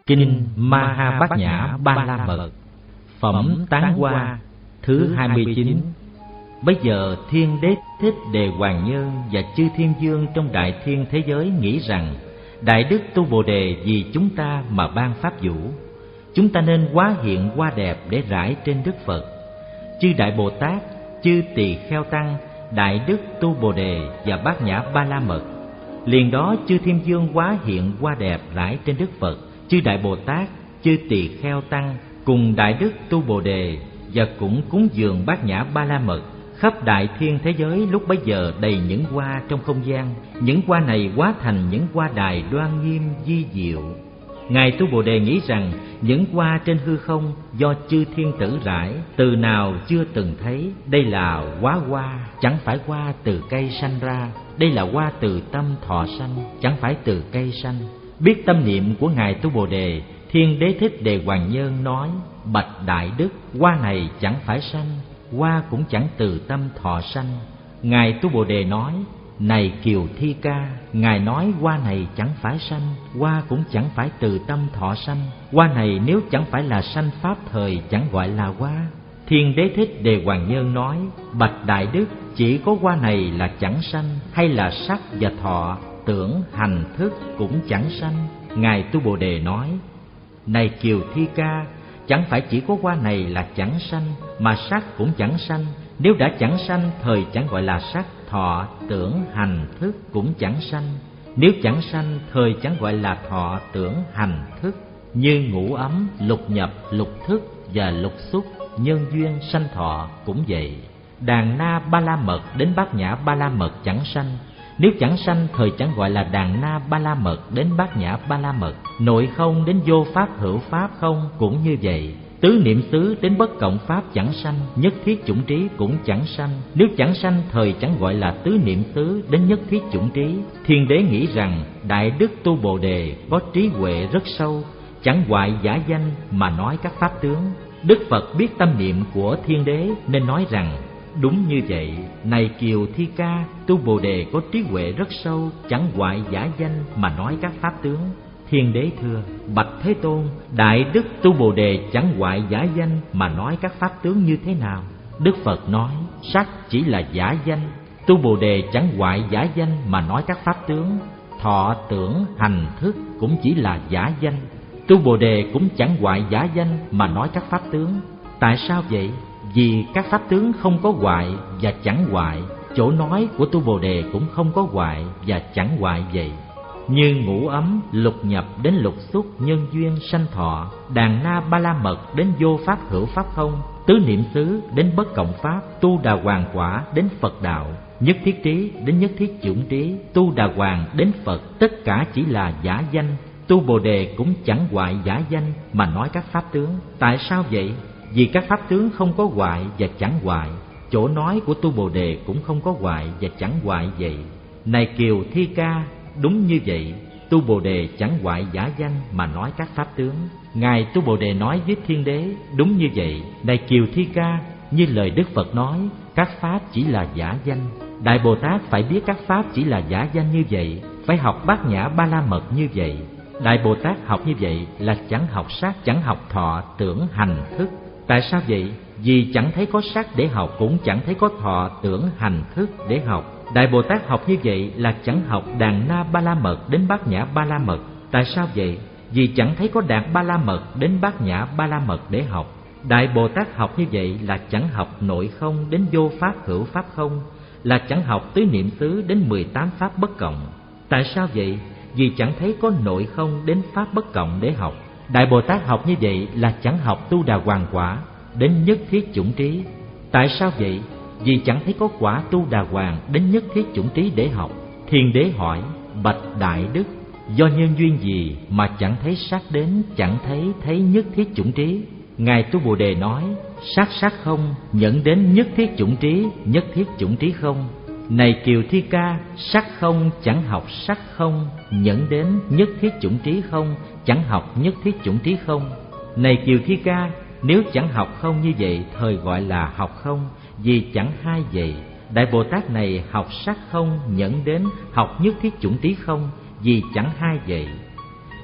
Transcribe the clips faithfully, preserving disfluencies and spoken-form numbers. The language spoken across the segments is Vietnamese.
Kinh Ma Ha Bát Nhã Ba La Mật, phẩm Tán Hoa thứ hai mươi chín. Bây giờ Thiên Đế Thích Đề Hoàng Nhân và chư thiên vương trong đại thiên thế giới nghĩ rằng Đại Đức Tu Bồ Đề vì chúng ta mà ban pháp vũ, chúng ta nên hóa hiện hoa đẹp để rải trên Đức Phật. Chư Đại Bồ Tát, chư Tỳ Kheo Tăng, Đại Đức Tu Bồ Đề và Bát Nhã Ba La Mật. Liền đó chư thiên vương hóa hiện hoa đẹp rải trên Đức Phật. Chư Đại Bồ Tát, chư Tỳ Kheo Tăng cùng Đại Đức Tu Bồ Đề và cũng cúng dường Bát Nhã Ba La Mật. Khắp đại thiên thế giới lúc bấy giờ đầy những hoa trong không gian. Những hoa này hóa thành những hoa đài đoan nghiêm vi diệu. Ngài Tu Bồ Đề nghĩ rằng những hoa trên hư không do chư thiên tử rải, từ nào chưa từng thấy. Đây là hóa hoa, chẳng phải hoa từ cây sanh ra. Đây là hoa từ tâm thọ sanh, chẳng phải từ cây sanh. Biết tâm niệm của Ngài Tu Bồ Đề, Thiên Đế Thích Đề Hoàng Nhân nói: Bạch Đại Đức, hoa này chẳng phải sanh, hoa cũng chẳng từ tâm thọ sanh. Ngài Tu Bồ Đề nói: Này Kiều Thi Ca, Ngài nói hoa này chẳng phải sanh, hoa cũng chẳng phải từ tâm thọ sanh. Hoa này nếu chẳng phải là sanh pháp thời chẳng gọi là hoa. Thiên Đế Thích Đề Hoàng Nhân nói: Bạch Đại Đức, chỉ có hoa này là chẳng sanh, hay là sắc và thọ, tưởng, hành, thức cũng chẳng sanh. Ngài Tu Bồ Đề nói: Này Kiều Thi Ca, chẳng phải chỉ có hoa này là chẳng sanh, mà sắc cũng chẳng sanh. Nếu đã chẳng sanh, thời chẳng gọi là sắc, thọ, tưởng, hành, thức cũng chẳng sanh. Nếu chẳng sanh, thời chẳng gọi là thọ, tưởng, hành, thức. Như ngũ ấm, lục nhập, lục thức và lục xúc, nhân duyên, sanh thọ cũng vậy. Đàn na ba la mật đến Bát Nhã Ba La Mật chẳng sanh. Nếu chẳng sanh, thời chẳng gọi là đàn na ba la mật đến Bát Nhã Ba La Mật. Nội không đến vô pháp hữu pháp không cũng như vậy. Tứ niệm xứ đến bất cộng pháp chẳng sanh, nhất thiết chủng trí cũng chẳng sanh. Nếu chẳng sanh, thời chẳng gọi là tứ niệm xứ đến nhất thiết chủng trí. Thiên Đế nghĩ rằng Đại Đức Tu Bồ Đề có trí huệ rất sâu, chẳng hoại giả danh mà nói các pháp tướng. Đức Phật biết tâm niệm của Thiên Đế nên nói rằng: Đúng như vậy, này Kiều Thi Ca, Tu Bồ Đề có trí huệ rất sâu, chẳng hoại giả danh mà nói các pháp tướng. Thiên Đế thưa: Bạch Thế Tôn, Đại Đức Tu Bồ Đề chẳng hoại giả danh mà nói các pháp tướng như thế nào? Đức Phật nói: Sắc chỉ là giả danh, Tu Bồ Đề chẳng hoại giả danh mà nói các pháp tướng. Thọ, tưởng, hành, thức cũng chỉ là giả danh, Tu Bồ Đề cũng chẳng hoại giả danh mà nói các pháp tướng. Tại sao vậy? Vì các pháp tướng không có hoại và chẳng hoại, chỗ nói của Tu Bồ Đề cũng không có hoại và chẳng hoại vậy. Như ngũ ấm, lục nhập đến lục xúc, nhân duyên, sanh thọ, đàn na ba la mật đến vô pháp hữu pháp không, tứ niệm xứ đến bất cộng pháp, tu đà hoàng quả đến Phật đạo, nhất thiết trí đến nhất thiết chủng trí, tu đà hoàng đến Phật, tất cả chỉ là giả danh. Tu Bồ Đề cũng chẳng hoại giả danh mà nói các pháp tướng. Tại sao vậy? Vì các pháp tướng không có hoại và chẳng hoại, chỗ nói của Tu Bồ Đề cũng không có hoại và chẳng hoại vậy. Này Kiều Thi Ca, đúng như vậy, Tu Bồ Đề chẳng hoại giả danh mà nói các pháp tướng. Ngài Tu Bồ Đề nói với Thiên Đế: Đúng như vậy, này Kiều Thi Ca, như lời Đức Phật nói, các pháp chỉ là giả danh. Đại Bồ Tát phải biết các pháp chỉ là giả danh như vậy, phải học Bát Nhã Ba La Mật như vậy. Đại Bồ Tát học như vậy là chẳng học sắc, chẳng học thọ, tưởng, hành, thức. Tại sao vậy? Vì chẳng thấy có sắc để học, cũng chẳng thấy có thọ, tưởng, hành, thức để học. Đại Bồ Tát học như vậy là chẳng học đàn na ba la mật đến Bát Nhã Ba La Mật. Tại sao vậy? Vì chẳng thấy có đàn ba la mật đến Bát Nhã Ba La Mật để học. Đại Bồ Tát học như vậy là chẳng học nội không đến vô pháp hữu pháp không, là chẳng học tứ niệm xứ đến mười tám pháp bất cộng. Tại sao vậy? Vì chẳng thấy có nội không đến pháp bất cộng để học. Đại Bồ Tát học như vậy là chẳng học tu đà hoàng quả đến nhất thiết chủng trí. Tại sao vậy? Vì chẳng thấy có quả tu đà hoàng đến nhất thiết chủng trí để học. Thiên Đế hỏi: Bạch Đại Đức, do nhân duyên gì mà chẳng thấy sắc đến, chẳng thấy thấy nhất thiết chủng trí? Ngài Tu Bồ Đề nói: Sắc sắc không, nhẫn đến nhất thiết chủng trí, nhất thiết chủng trí không. Này Kiều Thi Ca, sắc không chẳng học sắc không, nhẫn đến nhất thiết chủng trí không, chẳng học nhất thiết chủng trí không. Này Kiều Thi Ca, nếu chẳng học không như vậy, thời gọi là học không, vì chẳng hai vậy. Đại Bồ Tát này học sắc không, nhẫn đến học nhất thiết chủng trí không, vì chẳng hai vậy.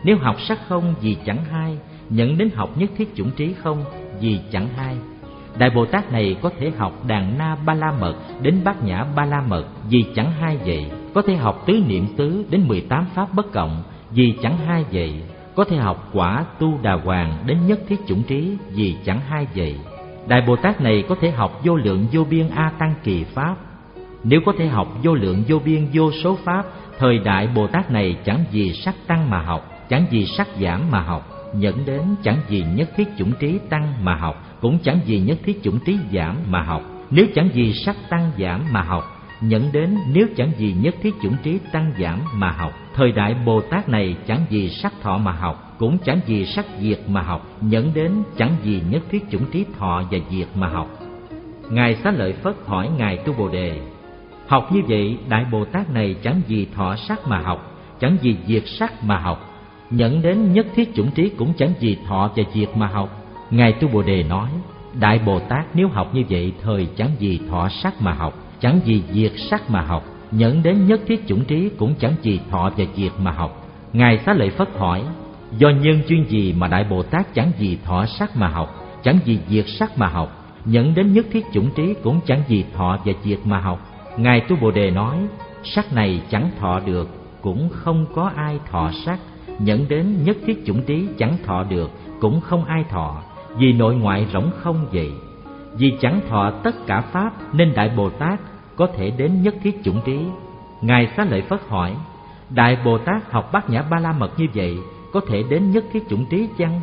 Nếu học sắc không vì chẳng hai, nhận đến học nhất thiết chủng trí không vì chẳng hai. Đại Bồ Tát này có thể học đàn na ba la mật đến bát nhã ba la mật vì chẳng hai vậy. Có thể học tứ niệm xứ đến mười tám pháp bất cộng vì chẳng hai vậy. Có thể học quả tu đà hoàng đến nhất thiết chủng trí vì chẳng hai vậy. Đại Bồ Tát này có thể học vô lượng vô biên a tăng kỳ pháp. Nếu có thể học vô lượng vô biên vô số pháp, thời Đại Bồ Tát này chẳng vì sắc tăng mà học, chẳng vì sắc giảm mà học, dẫn đến chẳng vì nhất thiết chủng trí tăng mà học, cũng chẳng vì nhất thiết chủng trí giảm mà học. Nếu chẳng vì sắc tăng giảm mà học, nhận đến nếu chẳng vì nhất thiết chủng trí tăng giảm mà học, thời Đại Bồ Tát này chẳng vì sắc thọ mà học, cũng chẳng vì sắc diệt mà học, nhận đến chẳng vì nhất thiết chủng trí thọ và diệt mà học. Ngài Xá Lợi Phất hỏi Ngài Tu Bồ Đề: học như vậy, Đại Bồ Tát này chẳng vì thọ sắc mà học, chẳng vì diệt sắc mà học, nhận đến nhất thiết chủng trí cũng chẳng vì thọ và diệt mà học. Ngài Tu Bồ Đề nói: Đại Bồ Tát nếu học như vậy, thời chẳng vì thọ sắc mà học, chẳng vì diệt sắc mà học, nhận đến nhất thiết chủng trí cũng chẳng vì thọ và diệt mà học. Ngài Xá Lợi Phất hỏi: do nhân duyên gì mà Đại Bồ Tát chẳng vì thọ sắc mà học, chẳng vì diệt sắc mà học, nhận đến nhất thiết chủng trí cũng chẳng vì thọ và diệt mà học? Ngài Tu Bồ Đề nói: sắc này chẳng thọ được, cũng không có ai thọ sắc, nhận đến nhất thiết chủng trí chẳng thọ được, cũng không ai thọ, vì nội ngoại rỗng không vậy. Vì chẳng thọ tất cả pháp nên Đại Bồ Tát có thể đến nhất thiết chủng trí. Ngài Xá Lợi Phất hỏi: Đại Bồ Tát học bát nhã ba la mật như vậy, có thể đến nhất thiết chủng trí chăng?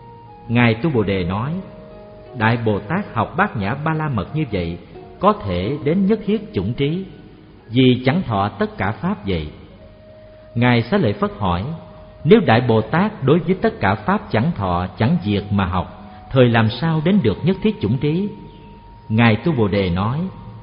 Ngài Tu Bồ Đề nói: Đại Bồ Tát học bát nhã ba la mật như vậy, có thể đến nhất thiết chủng trí, vì chẳng thọ tất cả pháp vậy. Ngài Xá Lợi Phất hỏi: nếu Đại Bồ Tát đối với tất cả pháp chẳng thọ chẳng diệt mà học, thời làm sao đến được nhất thiết chủng trí? Ngài Tu Bồ Đề nói: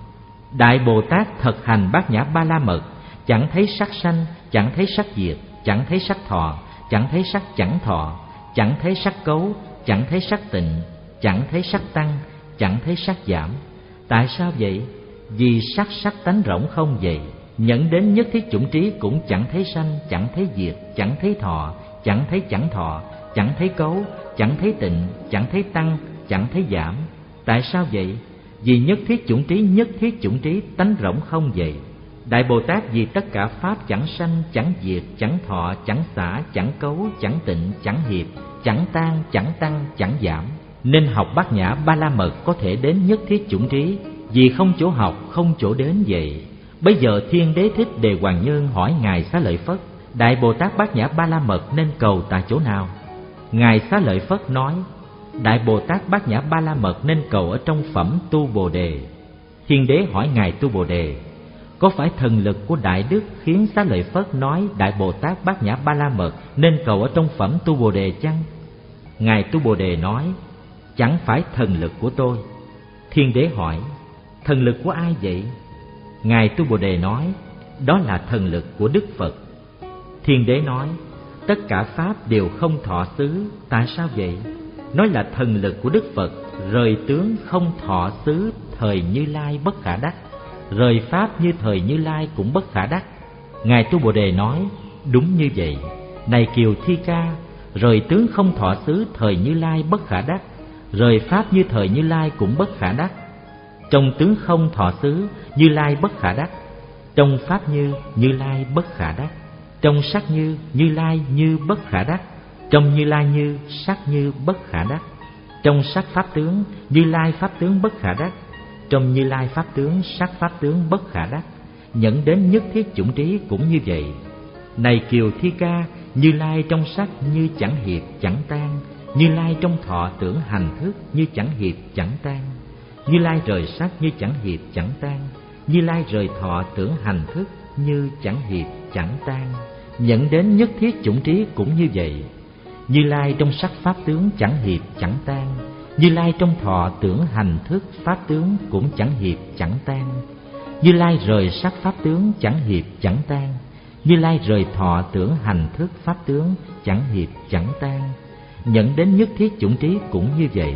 Đại Bồ Tát thực hành bát nhã ba la mật, chẳng thấy sắc sanh, chẳng thấy sắc diệt, chẳng thấy sắc thọ, chẳng thấy sắc chẳng thọ, chẳng thấy sắc cấu, chẳng thấy sắc tịnh, chẳng thấy sắc tăng, chẳng thấy sắc giảm. Tại sao vậy? Vì sắc sắc tánh rỗng không vậy. Nhận đến nhất thiết chủng trí cũng chẳng thấy sanh, chẳng thấy diệt, chẳng thấy thọ, chẳng thấy chẳng thọ, chẳng thấy cấu, chẳng thấy tịnh, chẳng thấy tăng, chẳng thấy giảm. Tại sao vậy? Vì nhất thiết chủng trí, nhất thiết chủng trí tánh rỗng không vậy. Đại Bồ Tát vì tất cả pháp chẳng sanh, chẳng diệt, chẳng thọ, chẳng xả, chẳng cấu, chẳng tịnh, chẳng hiệp, chẳng tan, chẳng tăng, chẳng giảm, nên học bát nhã ba la mật có thể đến nhất thiết chủng trí. Vì không chỗ học, không chỗ đến vậy. Bây giờ Thiên Đế Thích Đề Hoàng Nhân hỏi Ngài Xá Lợi Phất: Đại Bồ Tát bát nhã ba la mật nên cầu tại chỗ nào? Ngài Xá Lợi Phất nói: Đại Bồ Tát bát nhã ba la mật nên cầu ở trong phẩm Tu Bồ Đề. Thiên Đế hỏi Ngài Tu Bồ Đề: có phải thần lực của Đại Đức khiến Xá Lợi Phất nói Đại Bồ Tát bát nhã ba la mật nên cầu ở trong phẩm Tu Bồ Đề chăng? Ngài Tu Bồ Đề nói: chẳng phải thần lực của tôi. Thiên Đế hỏi: thần lực của ai vậy? Ngài Tu Bồ Đề nói: đó là thần lực của Đức Phật. Thiên Đế nói: tất cả pháp đều không thọ xứ, tại sao vậy? Nói là thần lực của Đức Phật, rời tướng không thọ xứ thời Như Lai bất khả đắc, rời pháp như thời Như Lai cũng bất khả đắc. Ngài Tu Bồ Đề nói: đúng như vậy. Này Kiều Thi Ca, rời tướng không thọ xứ thời Như Lai bất khả đắc, rời pháp như thời Như Lai cũng bất khả đắc. Trong tướng không thọ xứ, Như Lai bất khả đắc. Trong pháp như, Như Lai bất khả đắc. Trong sắc như, Như Lai như bất khả đắc. Trong Như Lai như, sắc như bất khả đắc. Trong sắc pháp tướng, Như Lai pháp tướng bất khả đắc. Trong Như Lai pháp tướng, sắc pháp tướng bất khả đắc. Nhận đến nhất thiết chủng trí cũng như vậy. Này Kiều Thi Ca, Như Lai trong sắc như chẳng hiệp chẳng tan, Như Lai trong thọ tưởng hành thức như chẳng hiệp chẳng tan, Như Lai rời sắc như chẳng hiệp chẳng tan, Như Lai rời thọ tưởng hành thức như chẳng hiệp chẳng tan. Nhận đến nhất thiết chủng trí cũng như vậy. Như Lai trong sắc pháp tướng chẳng hiệp chẳng tan, Như Lai trong thọ tưởng hành thức pháp tướng cũng chẳng hiệp chẳng tan, Như Lai rời sắc pháp tướng chẳng hiệp chẳng tan, Như Lai rời thọ tưởng hành thức pháp tướng chẳng hiệp chẳng tan. Nhận đến nhất thiết chủng trí cũng như vậy.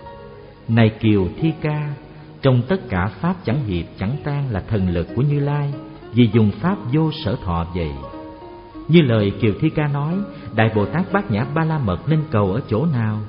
Này Kiều Thi Ca, trong tất cả pháp chẳng hiệp chẳng tan là thần lực của Như Lai, vì dùng pháp vô sở thọ vậy. Như lời Kiều Thi Ca nói, Đại Bồ Tát Bát Nhã Ba La Mật nên cầu ở chỗ nào?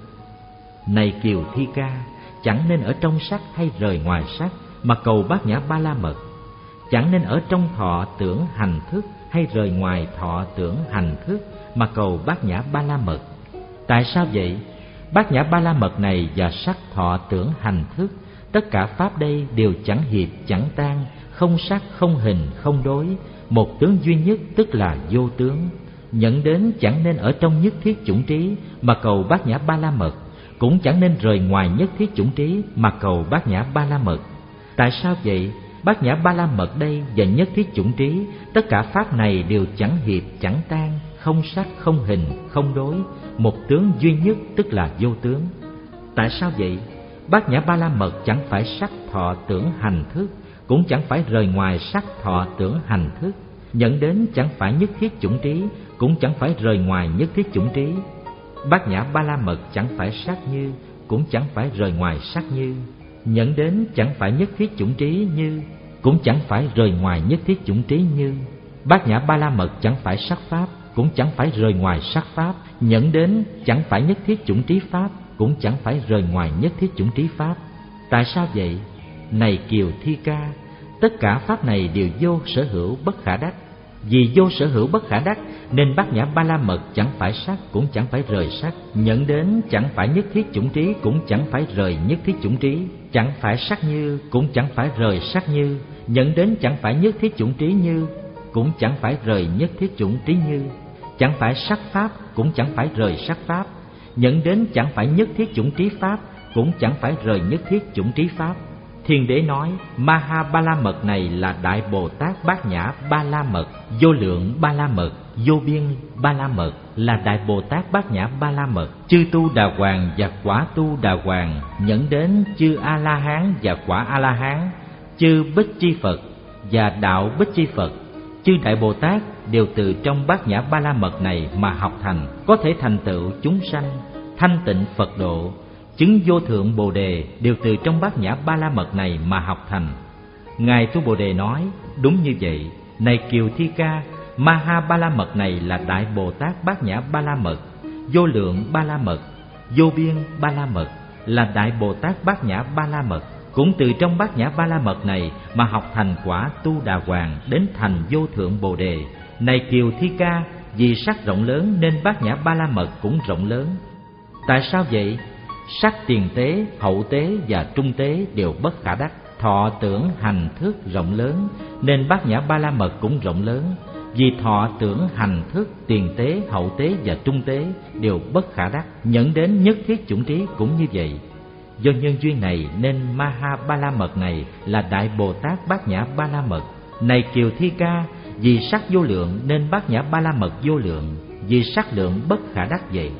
Này Kiều Thi Ca, chẳng nên ở trong sắc hay rời ngoài sắc mà cầu Bát Nhã Ba La Mật. Chẳng nên ở trong thọ tưởng hành thức hay rời ngoài thọ tưởng hành thức mà cầu Bát Nhã Ba La Mật. Tại sao vậy? Bát Nhã Ba La Mật này và sắc thọ tưởng hành thức, tất cả pháp đây đều chẳng hiệp chẳng tan, không sắc không hình không đối, một tướng duy nhất tức là vô tướng. Nhận đến chẳng nên ở trong nhất thiết chủng trí mà cầu Bát Nhã Ba La Mật, cũng chẳng nên rời ngoài nhất thiết chủng trí mà cầu Bát Nhã Ba La Mật. Tại sao vậy? Bát Nhã Ba La Mật đây và nhất thiết chủng trí, tất cả pháp này đều chẳng hiệp chẳng tan, không sắc không hình không đối, một tướng duy nhất tức là vô tướng. Tại sao vậy? Bát Nhã Ba La Mật chẳng phải sắc thọ tưởng hành thức, cũng chẳng phải rời ngoài sắc thọ tưởng hành thức. Nhận đến chẳng phải nhất thiết chủng trí, cũng chẳng phải rời ngoài nhất thiết chủng trí. Bát Nhã Ba La Mật chẳng phải sắc như, cũng chẳng phải rời ngoài sắc như. Nhận đến chẳng phải nhất thiết chủng trí như, cũng chẳng phải rời ngoài nhất thiết chủng trí như. Bát Nhã Ba La Mật chẳng phải sắc pháp, cũng chẳng phải rời ngoài sắc pháp. Nhận đến chẳng phải nhất thiết chủng trí pháp, cũng chẳng phải rời ngoài nhất thiết chủng trí pháp. Tại sao vậy? Này Kiều Thi Ca, tất cả pháp này đều vô sở hữu bất khả đắc. Vì vô sở hữu bất khả đắc nên Bát Nhã Ba La Mật chẳng phải sắc, cũng chẳng phải rời sắc. Nhận đến chẳng phải nhất thiết chủng trí, cũng chẳng phải rời nhất thiết chủng trí. Chẳng phải sắc như, cũng chẳng phải rời sắc như. Nhận đến chẳng phải nhất thiết chủng trí như, cũng chẳng phải rời nhất thiết chủng trí như. Chẳng phải sắc pháp, cũng chẳng phải rời sắc pháp. Nhận đến chẳng phải nhất thiết chủng trí pháp, cũng chẳng phải rời nhất thiết chủng trí pháp. Thiên Đế nói, Maha Ba La Mật này là Đại Bồ Tát Bát Nhã Ba La Mật, vô lượng Ba La Mật, vô biên Ba La Mật, là Đại Bồ Tát Bát Nhã Ba La Mật. Chư tu Đà Hoàng và quả tu Đà Hoàng, nhẫn đến chư A La Hán và quả A La Hán, chư Bích Chi Phật và đạo Bích Chi Phật, chư Đại Bồ Tát đều từ trong Bát Nhã Ba La Mật này mà học thành, có thể thành tựu chúng sanh, thanh tịnh Phật độ, chứng vô thượng Bồ Đề đều từ trong Bát Nhã Ba La Mật này mà học thành. Ngài Tu Bồ Đề nói, đúng như vậy. Này Kiều Thi Ca, Maha Ba La Mật này là Đại Bồ Tát Bát Nhã Ba La Mật, vô lượng Ba La Mật, vô biên Ba La Mật, là Đại Bồ Tát Bát Nhã Ba La Mật. Cũng từ trong Bát Nhã Ba La Mật này mà học thành quả tu Đà Hoàng đến thành vô thượng Bồ Đề. Này Kiều Thi Ca, vì sắc rộng lớn nên Bát Nhã Ba La Mật cũng rộng lớn. Tại sao vậy? Sắc tiền tế, hậu tế và trung tế đều bất khả đắc. Thọ tưởng hành thức rộng lớn nên Bát Nhã Ba La Mật cũng rộng lớn. Vì thọ tưởng hành thức, tiền tế, hậu tế và trung tế đều bất khả đắc. Nhận đến nhất thiết chủng trí cũng như vậy. Do nhân duyên này nên Maha Ba La Mật này là Đại Bồ Tát Bát Nhã Ba La Mật. Này Kiều Thi Ca, vì sắc vô lượng nên Bát Nhã Ba La Mật vô lượng. Vì sắc lượng bất khả đắc vậy.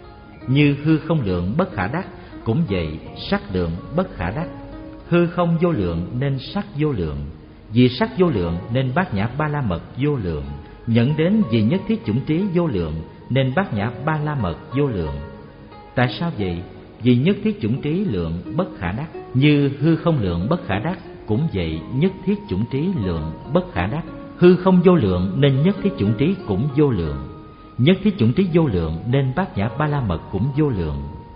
Như hư không lượng bất khả đắc, cũng vậy sắc lượng bất khả đắc. Hư không vô lượng nên sắc vô lượng. Vì sắc vô lượng nên Bát Nhã Ba La Mật vô lượng. Nhận đến vì nhất thiết chủng trí vô lượng nên Bát Nhã Ba La Mật vô lượng. Tại sao vậy? Vì nhất thiết chủng trí lượng bất khả đắc. Như hư không lượng bất khả đắc, cũng vậy nhất thiết chủng trí lượng bất khả đắc. Hư không vô lượng nên nhất thiết chủng trí cũng vô lượng. Nhất thiết chủng trí vô lượng nên Bát Nhã Ba La Mật cũng vô lượng.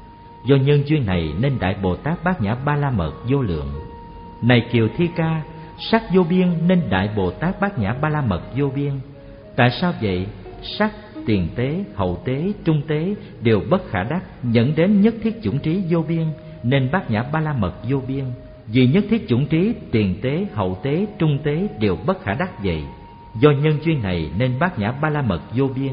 Do nhân duyên này nên Đại Bồ Tát Bát Nhã Ba La Mật vô lượng. Này Kiều Thi Ca, sắc vô biên nên Đại Bồ Tát Bát Nhã Ba La Mật vô biên. Tại sao vậy? Sắc, tiền tế, hậu tế, trung tế đều bất khả đắc. Dẫn đến nhất thiết chủng trí vô biên nên Bát Nhã Ba La Mật vô biên. Vì nhất thiết chủng trí, tiền tế, hậu tế, trung tế đều bất khả đắc vậy. Do nhân duyên này nên Bát Nhã Ba La Mật vô biên.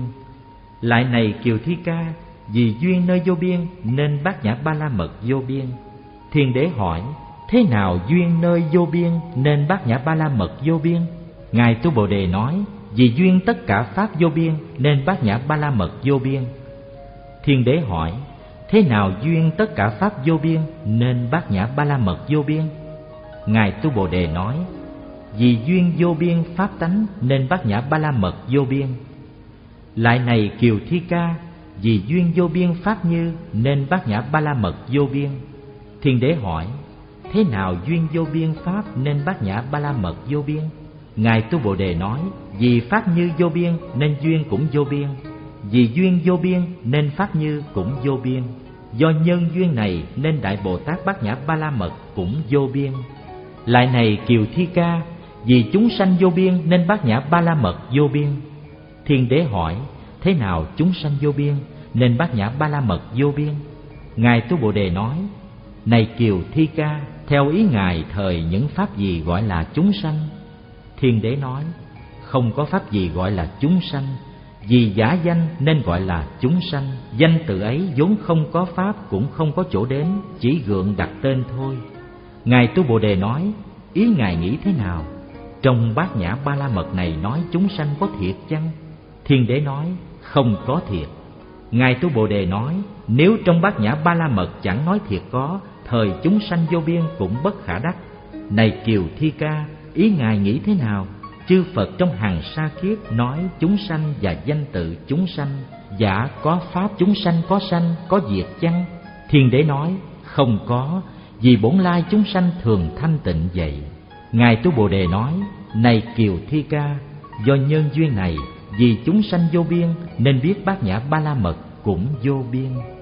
Lại này Kiều Thi Ca, vì duyên nơi vô biên nên Bát Nhã Ba La Mật vô biên. Thiên Đế hỏi, thế nào duyên nơi vô biên nên Bát Nhã Ba La Mật vô biên? Ngài Tu Bồ Đề nói, vì duyên tất cả pháp vô biên nên Bát Nhã Ba La Mật vô biên. Thiên Đế hỏi, thế nào duyên tất cả pháp vô biên nên Bát Nhã Ba La Mật vô biên? Ngài Tu Bồ Đề nói, vì duyên vô biên pháp tánh nên Bát Nhã Ba La Mật vô biên. Lại này Kiều Thi Ca, vì duyên vô biên pháp như nên Bát Nhã Ba La Mật vô biên. Thiên Đế hỏi, thế nào duyên vô biên pháp nên Bát Nhã Ba La Mật vô biên? Ngài Tu Bồ Đề nói: vì pháp như vô biên nên duyên cũng vô biên, vì duyên vô biên nên pháp như cũng vô biên. Do nhân duyên này nên Đại Bồ Tát Bát Nhã Ba La Mật cũng vô biên. Lại này Kiều Thi Ca, vì chúng sanh vô biên nên Bát Nhã Ba La Mật vô biên. Thiên đế hỏi: thế nào chúng sanh vô biên nên Bát Nhã Ba La Mật vô biên? Ngài Tu Bồ Đề nói: này Kiều Thi Ca, theo ý Ngài thời những pháp gì gọi là chúng sanh? Thiên đế nói: không có pháp gì gọi là chúng sanh, vì giả danh nên gọi là chúng sanh. Danh từ ấy vốn không có pháp, cũng không có chỗ đến, chỉ gượng đặt tên thôi. Ngài Tu Bồ Đề nói: ý Ngài nghĩ thế nào? Trong Bát Nhã Ba La Mật này nói chúng sanh có thiệt chăng? Thiên đế nói: không có thiệt. Ngài Tu Bồ Đề nói: nếu trong Bát Nhã Ba La Mật chẳng nói thiệt có, thời chúng sanh vô biên cũng bất khả đắc. Này Kiều Thi Ca, ý Ngài nghĩ thế nào? Chư Phật trong hàng sa kiếp nói chúng sanh và danh tự chúng sanh, giả có pháp chúng sanh có sanh có diệt chăng? Thiên đế nói: không có, vì bổn lai chúng sanh thường thanh tịnh vậy. Ngài Tu Bồ Đề nói: này Kiều Thi Ca, do nhân duyên này, vì chúng sanh vô biên nên biết Bát Nhã Ba La Mật cũng vô biên.